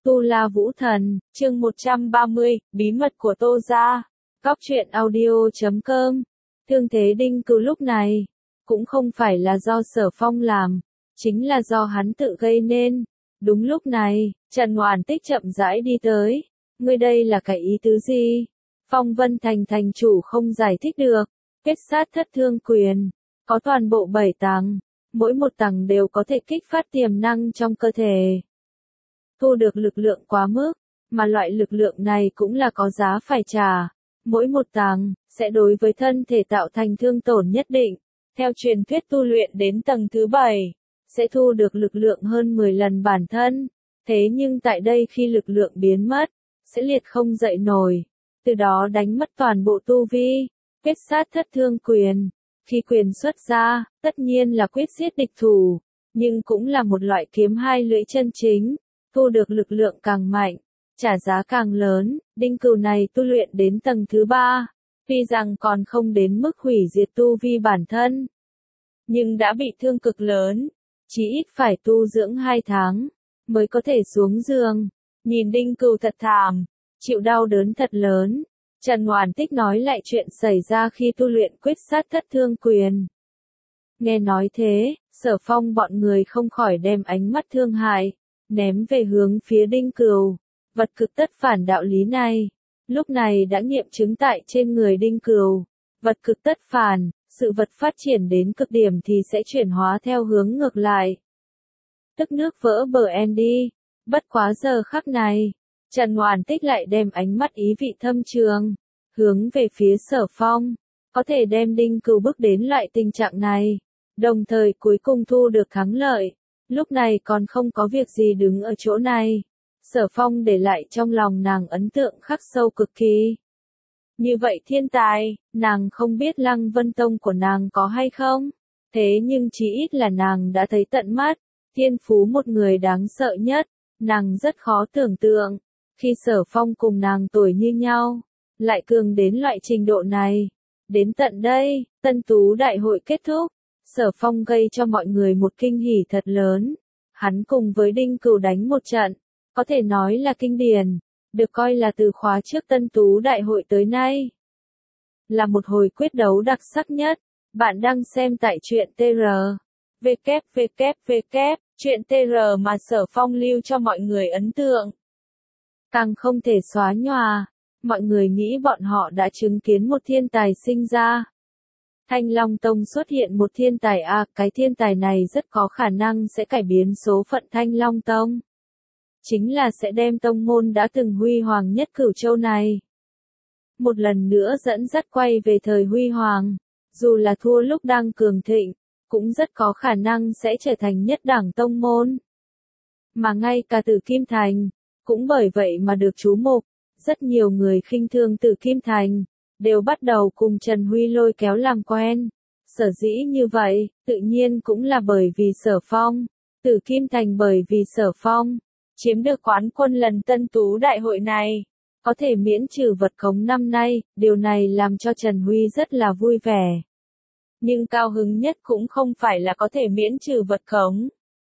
Tu La Vũ Thần, chương 130, bí mật của Tô gia. Góc truyện audio.com. Thương thế Đinh Cửu lúc này cũng không phải là do Sở Phong làm, chính là do hắn tự gây nên. Đúng lúc này, Trần Ngoản Tích chậm rãi đi tới. Ngươi đây là cái ý tứ gì? Phong Vân Thành thành chủ không giải thích được. Kết sát thất thương quyền, có toàn bộ 7 tầng, mỗi một tầng đều có thể kích phát tiềm năng trong cơ thể. Thu được lực lượng quá mức, mà loại lực lượng này cũng là có giá phải trả. Mỗi một tầng sẽ đối với thân thể tạo thành thương tổn nhất định. Theo truyền thuyết tu luyện đến tầng thứ 7, sẽ thu được lực lượng hơn 10 lần bản thân. Thế nhưng tại đây khi lực lượng biến mất, sẽ liệt không dậy nổi, từ đó đánh mất toàn bộ tu vi. Kết sát thất thương quyền, khi quyền xuất ra, tất nhiên là quyết giết địch thủ, nhưng cũng là một loại kiếm hai lưỡi chân chính. Thu được lực lượng càng mạnh, trả giá càng lớn. Đinh Cửu này tu luyện đến tầng thứ 3, tuy rằng còn không đến mức hủy diệt tu vi bản thân, nhưng đã bị thương cực lớn, chí ít phải tu dưỡng 2 tháng, mới có thể xuống giường. Nhìn Đinh Cửu thật thảm, chịu đau đớn thật lớn, Trần Ngoản Tích nói lại chuyện xảy ra khi tu luyện quyết sát thất thương quyền. Nghe nói thế, Sở Phong bọn người không khỏi đem ánh mắt thương hại ném về hướng phía Đinh Cửu. Vật cực tất phản đạo lý này, lúc này đã nghiệm chứng tại trên người Đinh Cửu. Vật cực tất phản, sự vật phát triển đến cực điểm thì sẽ chuyển hóa theo hướng ngược lại. Tức nước vỡ bờ em đi. Bất quá giờ khắc này, Trần Ngoản Tích lại đem ánh mắt ý vị thâm trường hướng về phía Sở Phong, có thể đem Đinh Cửu bước đến loại tình trạng này, đồng thời cuối cùng thu được thắng lợi. Lúc này còn không có việc gì đứng ở chỗ này. Sở Phong để lại trong lòng nàng ấn tượng khắc sâu cực kỳ. Như vậy thiên tài, nàng không biết Lăng Vân Tông của nàng có hay không. Thế nhưng chí ít là nàng đã thấy tận mắt. Thiên phú một người đáng sợ nhất, nàng rất khó tưởng tượng. Khi Sở Phong cùng nàng tuổi như nhau, lại cường đến loại trình độ này. Đến tận đây, Tân Tú Đại hội kết thúc. Sở Phong gây cho mọi người một kinh hỉ thật lớn. Hắn cùng với Đinh Cửu đánh một trận, có thể nói là kinh điển, được coi là từ khóa trước Tân Tú Đại hội tới nay. Là một hồi quyết đấu đặc sắc nhất. Bạn đang xem tại truyện TR. www. Truyện TR mà Sở Phong lưu cho mọi người ấn tượng. Càng không thể xóa nhòa, mọi người nghĩ bọn họ đã chứng kiến một thiên tài sinh ra. Thanh Long Tông xuất hiện một thiên tài cái thiên tài này rất có khả năng sẽ cải biến số phận Thanh Long Tông. Chính là sẽ đem tông môn đã từng huy hoàng nhất Cửu Châu này một lần nữa dẫn dắt quay về thời huy hoàng, dù là thua lúc đang cường thịnh, cũng rất có khả năng sẽ trở thành nhất đẳng tông môn. Mà ngay cả Tử Kim Thành, cũng bởi vậy mà được chú mục, rất nhiều người khinh thường Tử Kim Thành đều bắt đầu cùng Trần Huy lôi kéo làm quen. Sở dĩ như vậy, tự nhiên cũng là bởi vì Sở Phong. Tử Kim Thành bởi vì Sở Phong chiếm được quán quân lần Tân Tú Đại hội này, có thể miễn trừ vật khống năm nay, điều này làm cho Trần Huy rất là vui vẻ. Nhưng cao hứng nhất cũng không phải là có thể miễn trừ vật khống,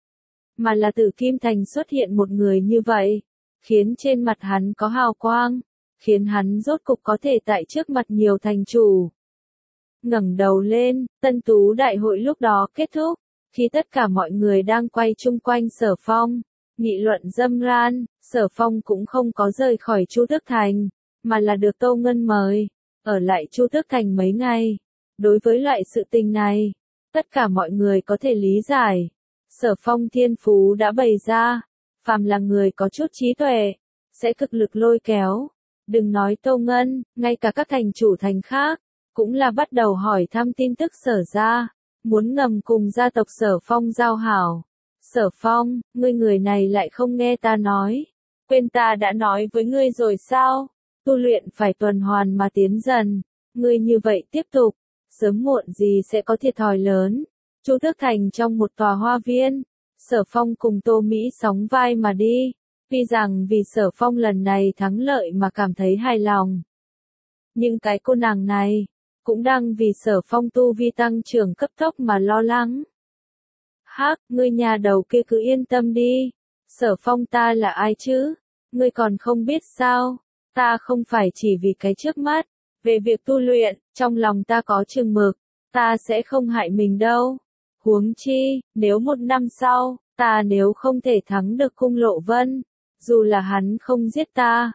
mà là Tử Kim Thành xuất hiện một người như vậy, khiến trên mặt hắn có hào quang, khiến hắn rốt cục có thể tại trước mặt nhiều thành chủ ngẩng đầu lên. Tân Tú Đại hội lúc đó kết thúc, khi tất cả mọi người đang quay chung quanh Sở Phong, nghị luận râm ran. Sở Phong cũng không có rời khỏi Chu Tước Thành, mà là được Tô Ngân mời, ở lại Chu Tước Thành mấy ngày. Đối với loại sự tình này, tất cả mọi người có thể lý giải. Sở Phong thiên phú đã bày ra, phàm là người có chút trí tuệ, sẽ cực lực lôi kéo. Đừng nói Tô Ngân, ngay cả các thành chủ thành khác, cũng là bắt đầu hỏi thăm tin tức Sở gia, muốn ngầm cùng gia tộc Sở Phong giao hảo. Sở Phong, ngươi người này lại không nghe ta nói. Quên ta đã nói với ngươi rồi sao? Tu luyện phải tuần hoàn mà tiến dần. Ngươi như vậy tiếp tục, sớm muộn gì sẽ có thiệt thòi lớn. Chu Tước Thành trong một tòa hoa viên, Sở Phong cùng Tô Mỹ sóng vai mà đi. Tuy rằng vì Sở Phong lần này thắng lợi mà cảm thấy hài lòng, nhưng cái cô nàng này cũng đang vì Sở Phong tu vi tăng trưởng cấp tốc mà lo lắng. Hắc, ngươi nhà đầu kia cứ yên tâm đi. Sở Phong ta là ai chứ? ngươi còn không biết sao, ta không phải chỉ vì cái trước mắt, về việc tu luyện, trong lòng ta có chừng mực, ta sẽ không hại mình đâu. Huống chi, nếu 1 năm sau, ta nếu không thể thắng được Cung Lộ Vân, dù là hắn không giết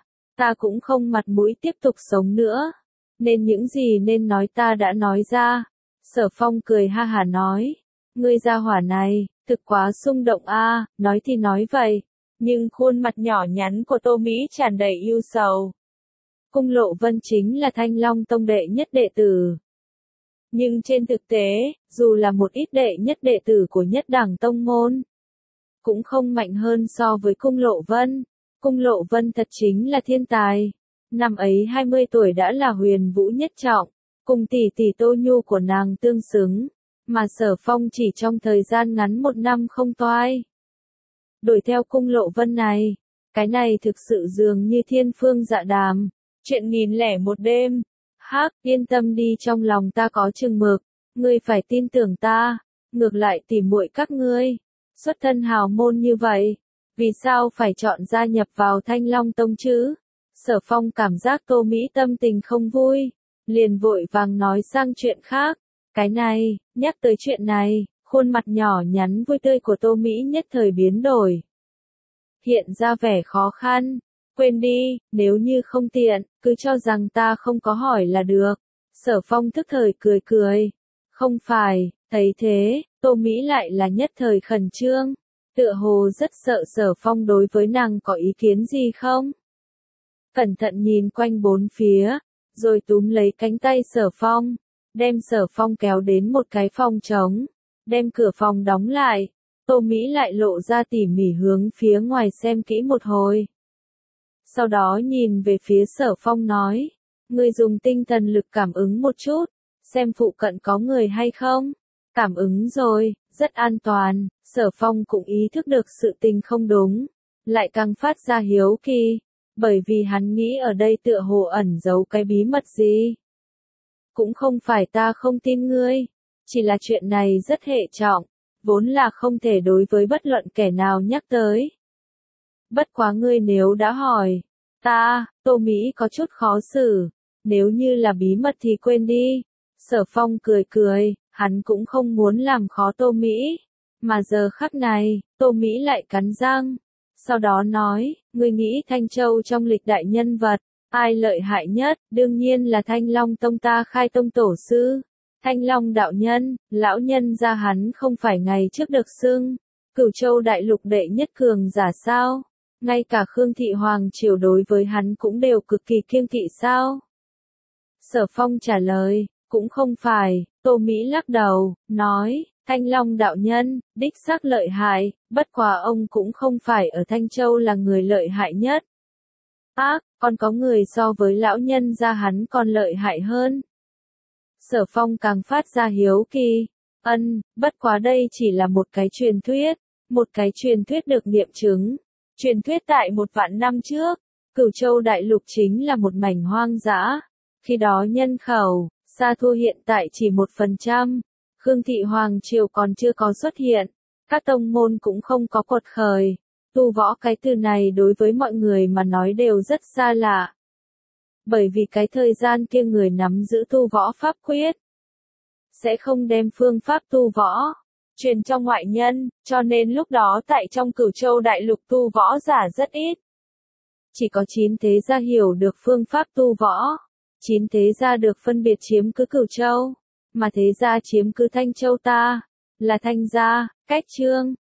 ta cũng không mặt mũi tiếp tục sống nữa. Nên những gì nên nói ta đã nói ra. Sở Phong cười ha hả nói, ngươi gia hỏa này, thực quá xung động a, nói thì nói vậy, nhưng khuôn mặt nhỏ nhắn của Tô Mỹ tràn đầy ưu sầu. Cung Lộ Vân chính là Thanh Long Tông đệ nhất đệ tử. Nhưng trên thực tế, dù là một ít đệ nhất đệ tử của nhất đẳng tông môn, cũng không mạnh hơn so với Cung Lộ Vân. Cung Lộ Vân thật chính là thiên tài. Năm ấy 20 tuổi đã là huyền vũ nhất trọng, cùng tỷ tỷ Tô Nhu của nàng tương xứng, mà Sở Phong chỉ trong thời gian ngắn 1 năm không toai. Đuổi theo Cung Lộ Vân này, cái này thực sự dường như thiên phương dạ đàm, chuyện 1001 đêm. Hắc, yên tâm đi, trong lòng ta có chừng mực, ngươi phải tin tưởng ta, ngược lại tỉ muội các ngươi, xuất thân hào môn như vậy, vì sao phải chọn gia nhập vào Thanh Long Tông chứ? Sở Phong cảm giác Tô Mỹ tâm tình không vui, liền vội vàng nói sang chuyện khác. Cái này, nhắc tới chuyện này, khuôn mặt nhỏ nhắn vui tươi của Tô Mỹ nhất thời biến đổi. Hiện ra vẻ khó khăn, quên đi, nếu như không tiện, cứ cho rằng ta không có hỏi là được. Sở Phong tức thời cười cười. Không phải, thấy thế, Tô Mỹ lại là nhất thời khẩn trương, tựa hồ rất sợ Sở Phong đối với nàng có ý kiến gì không. Cẩn thận nhìn quanh bốn phía, rồi túm lấy cánh tay Sở Phong, đem Sở Phong kéo đến một cái phòng trống, đem cửa phòng đóng lại. Tô Mỹ lại lộ ra tỉ mỉ hướng phía ngoài xem kỹ một hồi. Sau đó nhìn về phía Sở Phong nói, ngươi dùng tinh thần lực cảm ứng một chút, xem phụ cận có người hay không. Cảm ứng rồi, rất an toàn. Sở Phong cũng ý thức được sự tình không đúng, lại càng phát ra hiếu kỳ, bởi vì hắn nghĩ ở đây tựa hồ ẩn giấu cái bí mật gì. Cũng không phải ta không tin ngươi, chỉ là chuyện này rất hệ trọng, vốn là không thể đối với bất luận kẻ nào nhắc tới. Bất quá ngươi nếu đã hỏi, Tô Mỹ có chút khó xử, nếu như là bí mật thì quên đi. Sở Phong cười cười, hắn cũng không muốn làm khó Tô Mỹ, mà giờ khắc này, Tô Mỹ lại cắn răng, sau đó nói, ngươi nghĩ Thanh Châu trong lịch đại nhân vật, ai lợi hại nhất? Đương nhiên là Thanh Long Tông ta khai tông tổ sư, Thanh Long đạo nhân. Lão nhân gia hắn không phải ngày trước được xưng Cửu Châu đại lục đệ nhất cường giả sao? Ngay cả Khương Thị Hoàng triều đối với hắn cũng đều cực kỳ kiêng kỵ sao? Sở Phong trả lời, cũng không phải. Tô Mỹ lắc đầu, nói, Thanh Long đạo nhân, đích xác lợi hại, bất quá ông cũng không phải ở Thanh Châu là người lợi hại nhất. Còn có người so với lão nhân gia hắn còn lợi hại hơn. Sở Phong càng phát ra hiếu kỳ. Bất quá đây chỉ là một cái truyền thuyết được nghiệm chứng. Truyền thuyết tại 1.000 năm trước, Cửu Châu đại lục chính là một mảnh hoang dã. Khi đó nhân khẩu, xa thua hiện tại chỉ 1%. Khương Thị Hoàng triều còn chưa có xuất hiện, các tông môn cũng không có quật khởi. Tu võ cái từ này đối với mọi người mà nói đều rất xa lạ. Bởi vì cái thời gian kia người nắm giữ tu võ pháp quyết, sẽ không đem phương pháp tu võ truyền cho ngoại nhân, cho nên lúc đó tại trong Cửu Châu đại lục tu võ giả rất ít. Chỉ có 9 thế gia hiểu được phương pháp tu võ. 9 thế gia được phân biệt chiếm cứ Cửu Châu, mà thế gia chiếm cứ Thanh Châu ta, là Thanh gia, Cách Trương,